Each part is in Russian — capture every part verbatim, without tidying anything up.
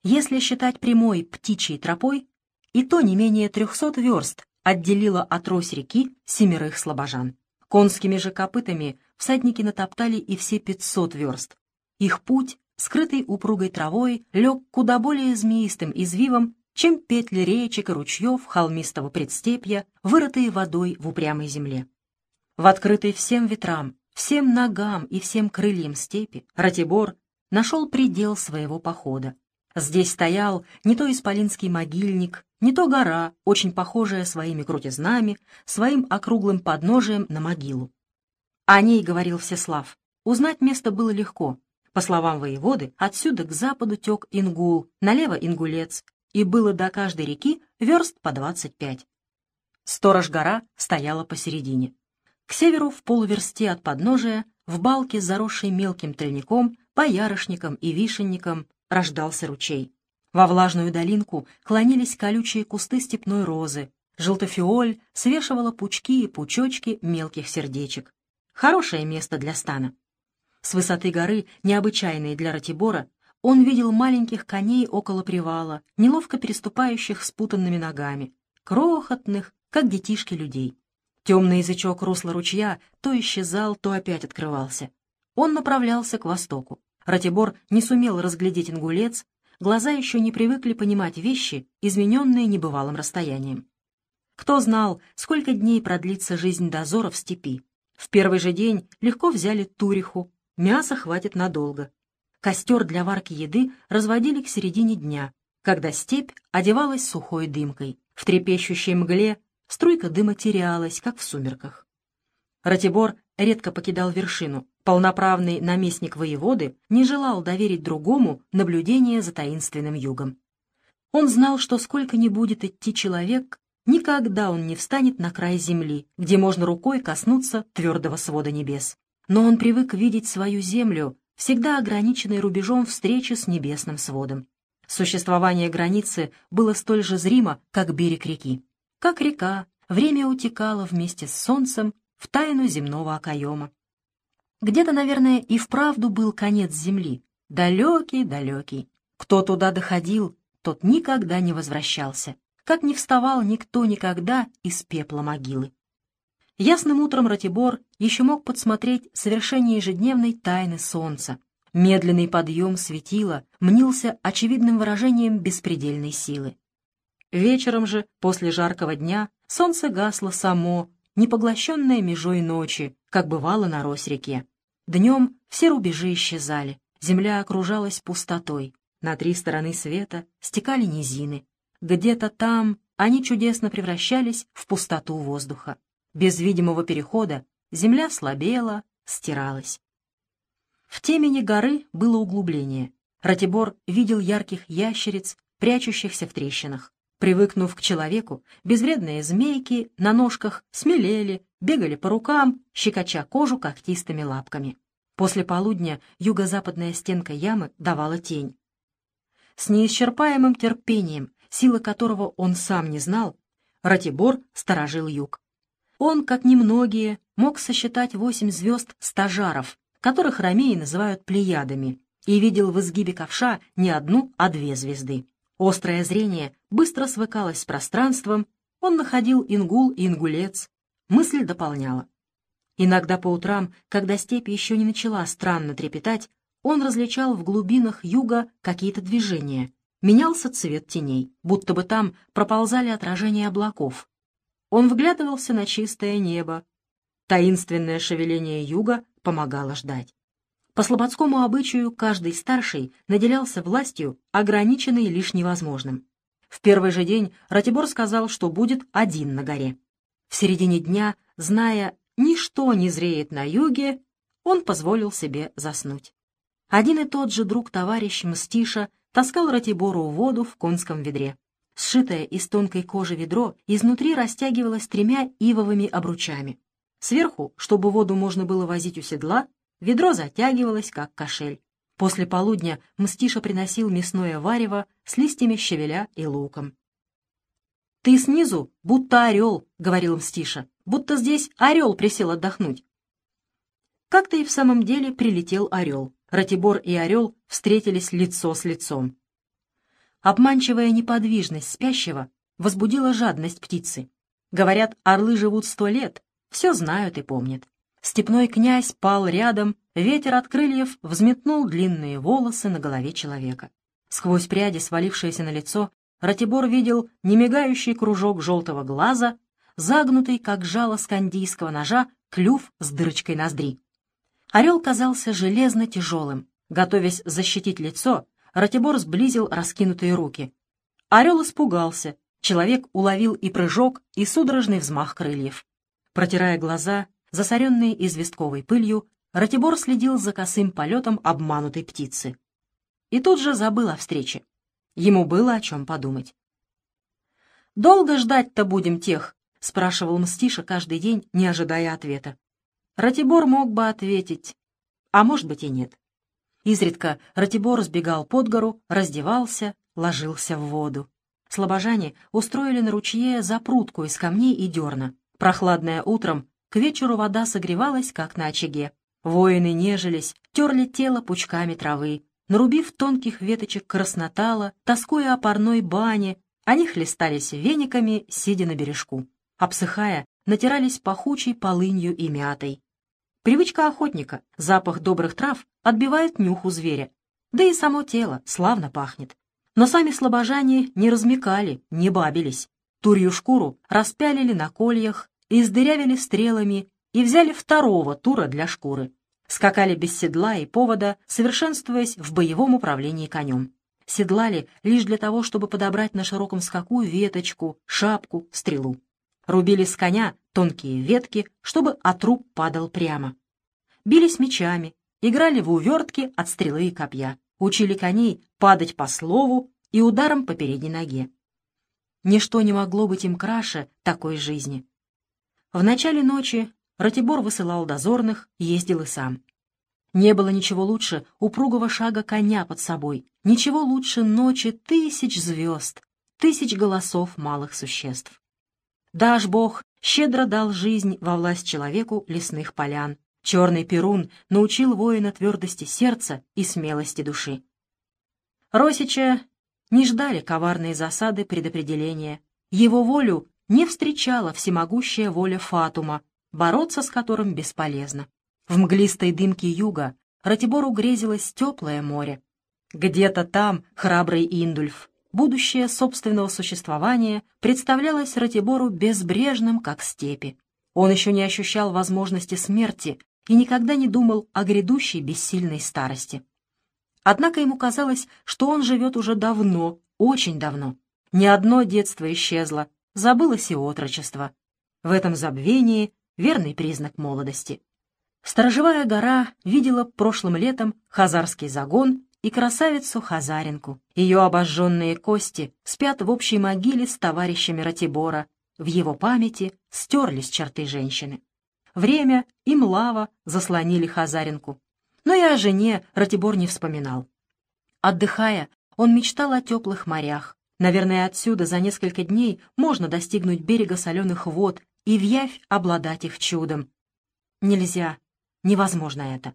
Если считать прямой птичьей тропой, и то не менее трехсот верст отделило от Рось-реки семерых слобожан. Конскими же копытами всадники натоптали и все пятьсот верст. Их путь, скрытый упругой травой, лег куда более змеистым извивом, чем петли речек и ручьев холмистого предстепья, вырытые водой в упрямой земле. В открытой всем ветрам, всем ногам и всем крыльям степи Ратибор нашел предел своего похода. Здесь стоял не то исполинский могильник, не то гора, очень похожая своими крутизнами, своим округлым подножием на могилу. О ней говорил Всеслав. Узнать место было легко. По словам воеводы, отсюда к западу тек Ингул, налево Ингулец, и было до каждой реки верст по двадцать пять. Сторож-гора стояла посередине. К северу, в полуверсте от подножия, в балке, заросшей мелким тольником, боярышником и вишенником, рождался ручей. Во влажную долинку клонились колючие кусты степной розы. Желтофиоль свешивала пучки и пучочки мелких сердечек. Хорошее место для стана. С высоты горы, необычайной для Ратибора, он видел маленьких коней около привала, неловко переступающих спутанными ногами, крохотных, как детишки людей. Темный язычок русла ручья то исчезал, то опять открывался. Он направлялся к востоку. Ратибор не сумел разглядеть Ингулец, глаза еще не привыкли понимать вещи, измененные небывалым расстоянием. Кто знал, сколько дней продлится жизнь дозора в степи. В первый же день легко взяли Туриху, мяса хватит надолго. Костер для варки еды разводили к середине дня, когда степь одевалась сухой дымкой. В трепещущей мгле струйка дыма терялась, как в сумерках. Ратибор редко покидал вершину. Полноправный наместник воеводы не желал доверить другому наблюдение за таинственным югом. Он знал, что сколько ни будет идти человек, никогда он не встанет на край земли, где можно рукой коснуться твердого свода небес. Но он привык видеть свою землю, всегда ограниченной рубежом встречи с небесным сводом. Существование границы было столь же зримо, как берег реки. Как река, время утекало вместе с солнцем в тайну земного окоема. Где-то, наверное, и вправду был конец земли, далекий-далекий. Кто туда доходил, тот никогда не возвращался, как не вставал никто никогда из пепла могилы. Ясным утром Ратибор еще мог подсмотреть совершение ежедневной тайны солнца. Медленный подъем светила мнился очевидным выражением беспредельной силы. Вечером же, после жаркого дня, солнце гасло само, не поглощенное межой ночи, как бывало на Рось-реке. Днем все рубежи исчезали, земля окружалась пустотой. На три стороны света стекали низины. Где-то там они чудесно превращались в пустоту воздуха. Без видимого перехода земля слабела, стиралась. В темени горы было углубление. Ратибор видел ярких ящериц, прячущихся в трещинах. Привыкнув к человеку, безвредные змейки на ножках смелели, бегали по рукам, щекоча кожу когтистыми лапками. После полудня юго-западная стенка ямы давала тень. С неисчерпаемым терпением, сила которого он сам не знал, Ратибор сторожил юг. Он, как немногие, мог сосчитать восемь звезд стажаров, которых ромеи называют плеядами, и видел в изгибе ковша не одну, а две звезды. Острое зрение быстро свыкалось с пространством, он находил Ингул и Ингулец, мысль дополняла. Иногда по утрам, когда степь еще не начала странно трепетать, он различал в глубинах юга какие-то движения. Менялся цвет теней, будто бы там проползали отражения облаков. Он вглядывался на чистое небо. Таинственное шевеление юга помогало ждать. По слободскому обычаю каждый старший наделялся властью, ограниченной лишь невозможным. В первый же день Ратибор сказал, что будет один на горе. В середине дня, зная, ничто не зреет на юге, он позволил себе заснуть. Один и тот же друг-товарищ Мстиша таскал Ратибору воду в конском ведре. Сшитое из тонкой кожи ведро изнутри растягивалось тремя ивовыми обручами. Сверху, чтобы воду можно было возить у седла, ведро затягивалось, как кошель. После полудня Мстиша приносил мясное варево с листьями щавеля и луком. «Ты снизу, будто орел», — говорил Мстиша, — «будто здесь орел присел отдохнуть». Как-то и в самом деле прилетел орел. Ратибор и орел встретились лицо с лицом. Обманчивая неподвижность спящего возбудила жадность птицы. Говорят, орлы живут сто лет, все знают и помнят. Степной князь пал рядом, ветер от крыльев взметнул длинные волосы на голове человека. Сквозь пряди, свалившиеся на лицо, Ратибор видел немигающий кружок желтого глаза, загнутый, как жало скандийского ножа, клюв с дырочкой ноздри. Орел казался железно тяжелым. Готовясь защитить лицо, Ратибор сблизил раскинутые руки. Орел испугался. Человек уловил и прыжок, и судорожный взмах крыльев. Протирая глаза, засоренные известковой пылью, Ратибор следил за косым полетом обманутой птицы. И тут же забыл о встрече. Ему было о чем подумать. «Долго ждать-то будем тех?» — спрашивал Мстиша каждый день, не ожидая ответа. Ратибор мог бы ответить, а может быть и нет. Изредка Ратибор сбегал под гору, раздевался, ложился в воду. Слобожане устроили на ручье запрудку из камней и дерна. Прохладная утром, к вечеру вода согревалась, как на очаге. Воины нежились, терли тело пучками травы. Нарубив тонких веточек краснотала, тоскуя о парной бане, они хлестались вениками, сидя на бережку. Обсыхая, натирались пахучей полынью и мятой. Привычка охотника, запах добрых трав отбивает нюх у зверя. Да и само тело славно пахнет. Но сами слобожане не размекали, не бабились. Турью шкуру распялили на кольях, издырявили стрелами и взяли второго тура для шкуры. Скакали без седла и повода, совершенствуясь в боевом управлении конем. Седлали лишь для того, чтобы подобрать на широком скаку веточку, шапку, стрелу. Рубили с коня тонкие ветки, чтобы отруб падал прямо. Бились мечами, играли в увертки от стрелы и копья. Учили коней падать по слову и ударом по передней ноге. Ничто не могло быть им краше такой жизни. В начале ночи Ратибор высылал дозорных, ездил и сам. Не было ничего лучше упругого шага коня под собой, ничего лучше ночи тысяч звезд, тысяч голосов малых существ. Дашь Бог щедро дал жизнь во власть человеку лесных полян. Черный Перун научил воина твердости сердца и смелости души. Росича не ждали коварные засады предопределения. Его волю не встречала всемогущая воля Фатума, бороться с которым бесполезно. В мглистой дымке юга Ратибору грезилось теплое море. Где-то там храбрый Индульф. Будущее собственного существования представлялось Ратибору безбрежным, как степи. Он еще не ощущал возможности смерти и никогда не думал о грядущей бессильной старости. Однако ему казалось, что он живет уже давно, очень давно. Ни одно детство исчезло, забылось и отрочество. В этом забвении верный признак молодости. Сторожевая гора видела прошлым летом хазарский загон и красавицу Хазаренку. Ее обожженные кости спят в общей могиле с товарищами Ратибора. В его памяти стерлись черты женщины. Время и млава заслонили Хазаренку. Но и о жене Ратибор не вспоминал. Отдыхая, он мечтал о теплых морях. Наверное, отсюда за несколько дней можно достигнуть берега соленых вод и вявь обладать их чудом. Нельзя, невозможно это.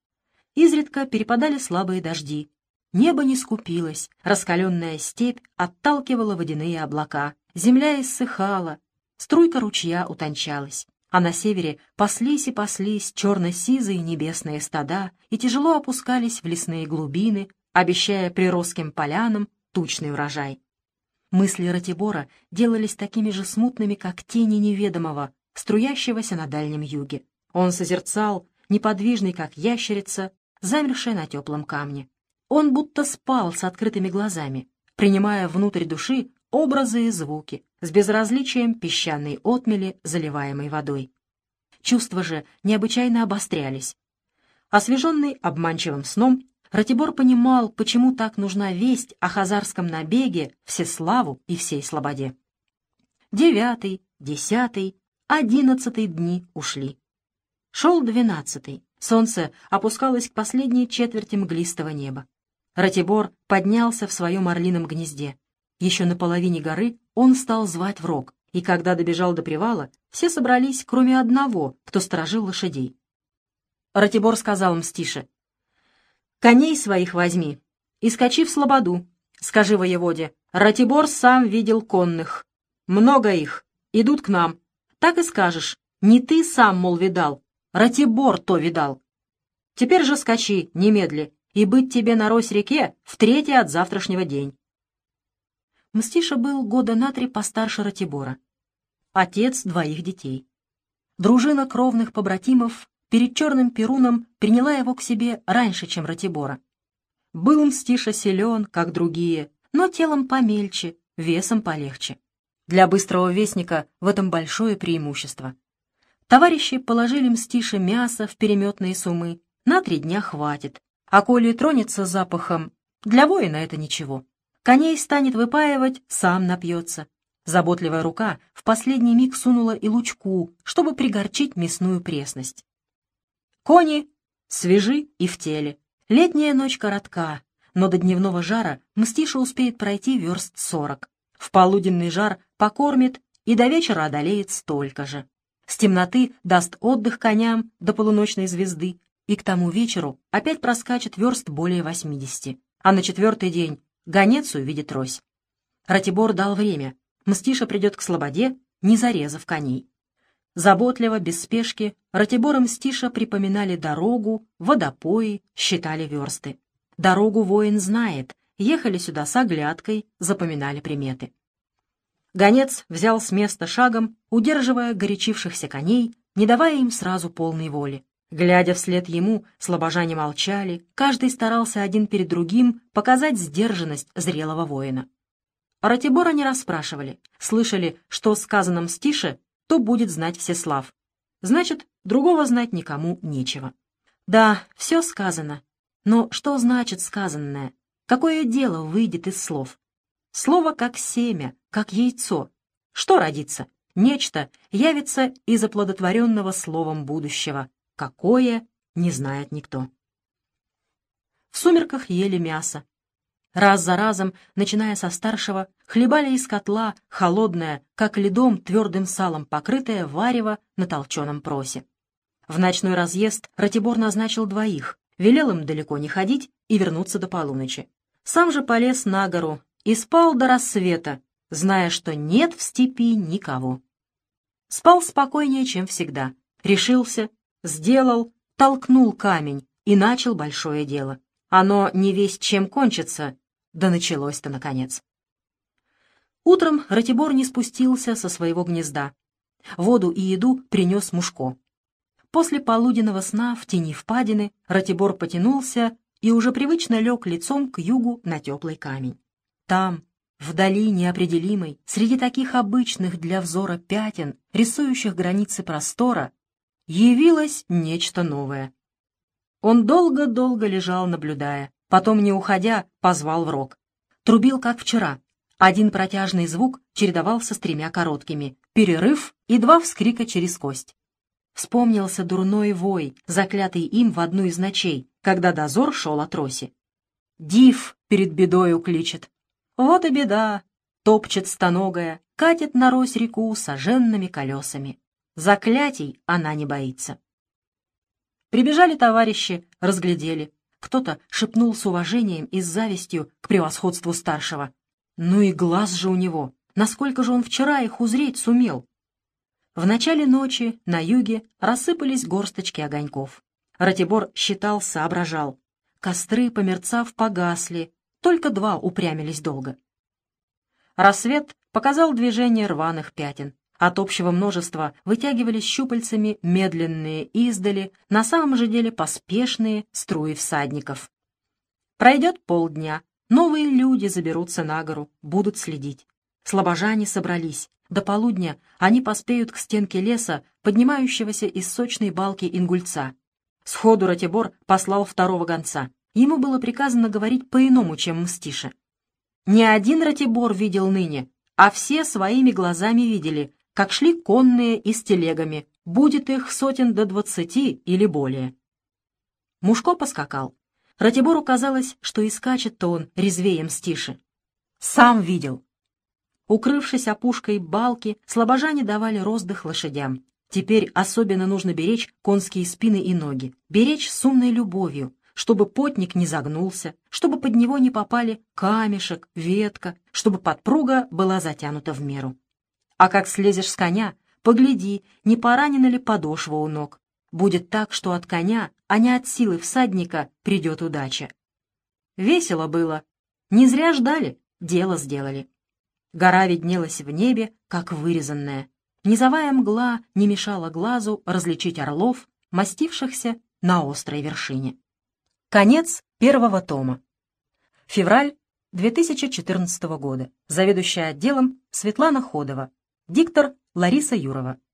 Изредка перепадали слабые дожди. Небо не скупилось, раскаленная степь отталкивала водяные облака. Земля иссыхала, струйка ручья утончалась. А на севере паслись и паслись черно-сизые небесные стада и тяжело опускались в лесные глубины, обещая приросским полянам тучный урожай. Мысли Ратибора делались такими же смутными, как тени неведомого, струящегося на дальнем юге. Он созерцал, неподвижный, как ящерица, замершая на теплом камне. Он будто спал с открытыми глазами, принимая внутрь души образы и звуки, с безразличием песчаной отмели, заливаемой водой. Чувства же необычайно обострялись. Освеженный обманчивым сном, Ратибор понимал, почему так нужна весть о хазарском набеге Всеславу и всей слободе. Девятый, десятый, одиннадцатый дни ушли. Шел двенадцатый. Солнце опускалось к последней четверти мглистого неба. Ратибор поднялся в своем орлином гнезде. Еще на половине горы он стал звать в рог, и когда добежал до привала, все собрались, кроме одного, кто сторожил лошадей. Ратибор сказал Мстише: «Коней своих возьми и скачи в слободу. скажи воеводе, Ратибор сам видел конных. Много их, идут к нам. Так и скажешь, не ты сам, мол, видал, Ратибор то видал. Теперь же скачи, немедли, и быть тебе на Рось-реке в третий от завтрашнего день. Мстиша был года на три постарше Ратибора. Отец двоих детей. Дружина кровных побратимов перед Черным Перуном приняла его к себе раньше, чем Ратибора. Был Мстиша силен, как другие, но телом помельче, весом полегче. Для быстрого вестника в этом большое преимущество. Товарищи положили Мстише мясо в переметные сумы, на три дня хватит, а коли тронется запахом, для воина это ничего. Коней станет выпаивать, сам напьется. Заботливая рука в последний миг сунула и лучку, чтобы пригорчить мясную пресность. Кони свежи и в теле. Летняя ночь коротка, но до дневного жара Мстиша успеет пройти верст сорок. В полуденный жар покормит и до вечера одолеет столько же. С темноты даст отдых коням до полуночной звезды, и к тому вечеру опять проскачет верст более восьмидесяти. А на четвертый день гонец увидит Рось. Ратибор дал время. Мстиша придет к слободе, не зарезав коней. Заботливо, без спешки, Ратибор и Мстиша припоминали дорогу, водопои, считали версты. Дорогу воин знает, ехали сюда с оглядкой, запоминали приметы. Гонец взял с места шагом, удерживая горячившихся коней, не давая им сразу полной воли. Глядя вслед ему, слобожане молчали, каждый старался один перед другим показать сдержанность зрелого воина. Ратибора не расспрашивали, слышали, что сказано Мстише, то будет знать Всеслав. Значит, другого знать никому нечего. Да, все сказано. Но что значит сказанное? Какое дело выйдет из слов? Слово как семя, как яйцо. Что родится? Нечто явится из оплодотворенного словом будущего. Какое, не знает никто. В сумерках ели мясо. Раз за разом, начиная со старшего, хлебали из котла холодное, как ледом твердым салом покрытое варево на толченом просе. В ночной разъезд Ратибор назначил двоих, велел им далеко не ходить и вернуться до полуночи. Сам же полез на гору и спал до рассвета, зная, что нет в степи никого. Спал спокойнее, чем всегда. Решился, сделал, толкнул камень и начал большое дело. Оно не весть чем кончится, да началось-то наконец. Утром Ратибор не спустился со своего гнезда. Воду и еду принес Мушко. После полуденного сна в тени впадины Ратибор потянулся и уже привычно лег лицом к югу на теплый камень. Там, вдали неопределимой, среди таких обычных для взора пятен, рисующих границы простора, явилось нечто новое. Он долго-долго лежал, наблюдая, потом, не уходя, позвал в рог. Трубил, как вчера. Один протяжный звук чередовался с тремя короткими, перерыв и два вскрика через кость. Вспомнился дурной вой, заклятый им в одну из ночей, когда дозор шел от Роси. Див перед бедою кличет. Вот и беда, топчет стоногая, катит на Рось реку соженными колесами. Заклятий она не боится. Прибежали товарищи, разглядели. Кто-то шепнул с уважением и с завистью к превосходству старшего. Ну и глаз же у него! Насколько же он вчера их узреть сумел? В начале ночи на юге рассыпались горсточки огоньков. Ратибор считал, соображал. Костры, померцав, погасли, только два упрямились долго. Рассвет показал движение рваных пятен. От общего множества вытягивались щупальцами медленные издали, на самом же деле поспешные струи всадников. Пройдет полдня, новые люди заберутся на гору, будут следить. Слобожане собрались. До полудня они поспеют к стенке леса, поднимающегося из сочной балки Ингульца. Сходу Ратибор послал второго гонца. Ему было приказано говорить по-иному, чем Мстише. Не один Ратибор видел ныне, а все своими глазами видели, как шли конные и с телегами, будет их сотен до двадцати или более. Мушко поскакал. Ратибору казалось, что и скачет-то он резвее Мстиши. Сам видел. Укрывшись опушкой балки, слобожане давали роздых лошадям. Теперь особенно нужно беречь конские спины и ноги, беречь с умной любовью, чтобы потник не загнулся, чтобы под него не попали камешек, ветка, чтобы подпруга была затянута в меру. А как слезешь с коня, погляди, не поранена ли подошва у ног. Будет так, что от коня, а не от силы всадника, придет удача. Весело было. Не зря ждали, дело сделали. Гора виднелась в небе, как вырезанная. Низовая мгла не мешала глазу различить орлов, мастившихся на острой вершине. Конец первого тома. Февраль две тысячи четырнадцатого года. Заведующая отделом Светлана Ходова. Диктор Лариса Юрова.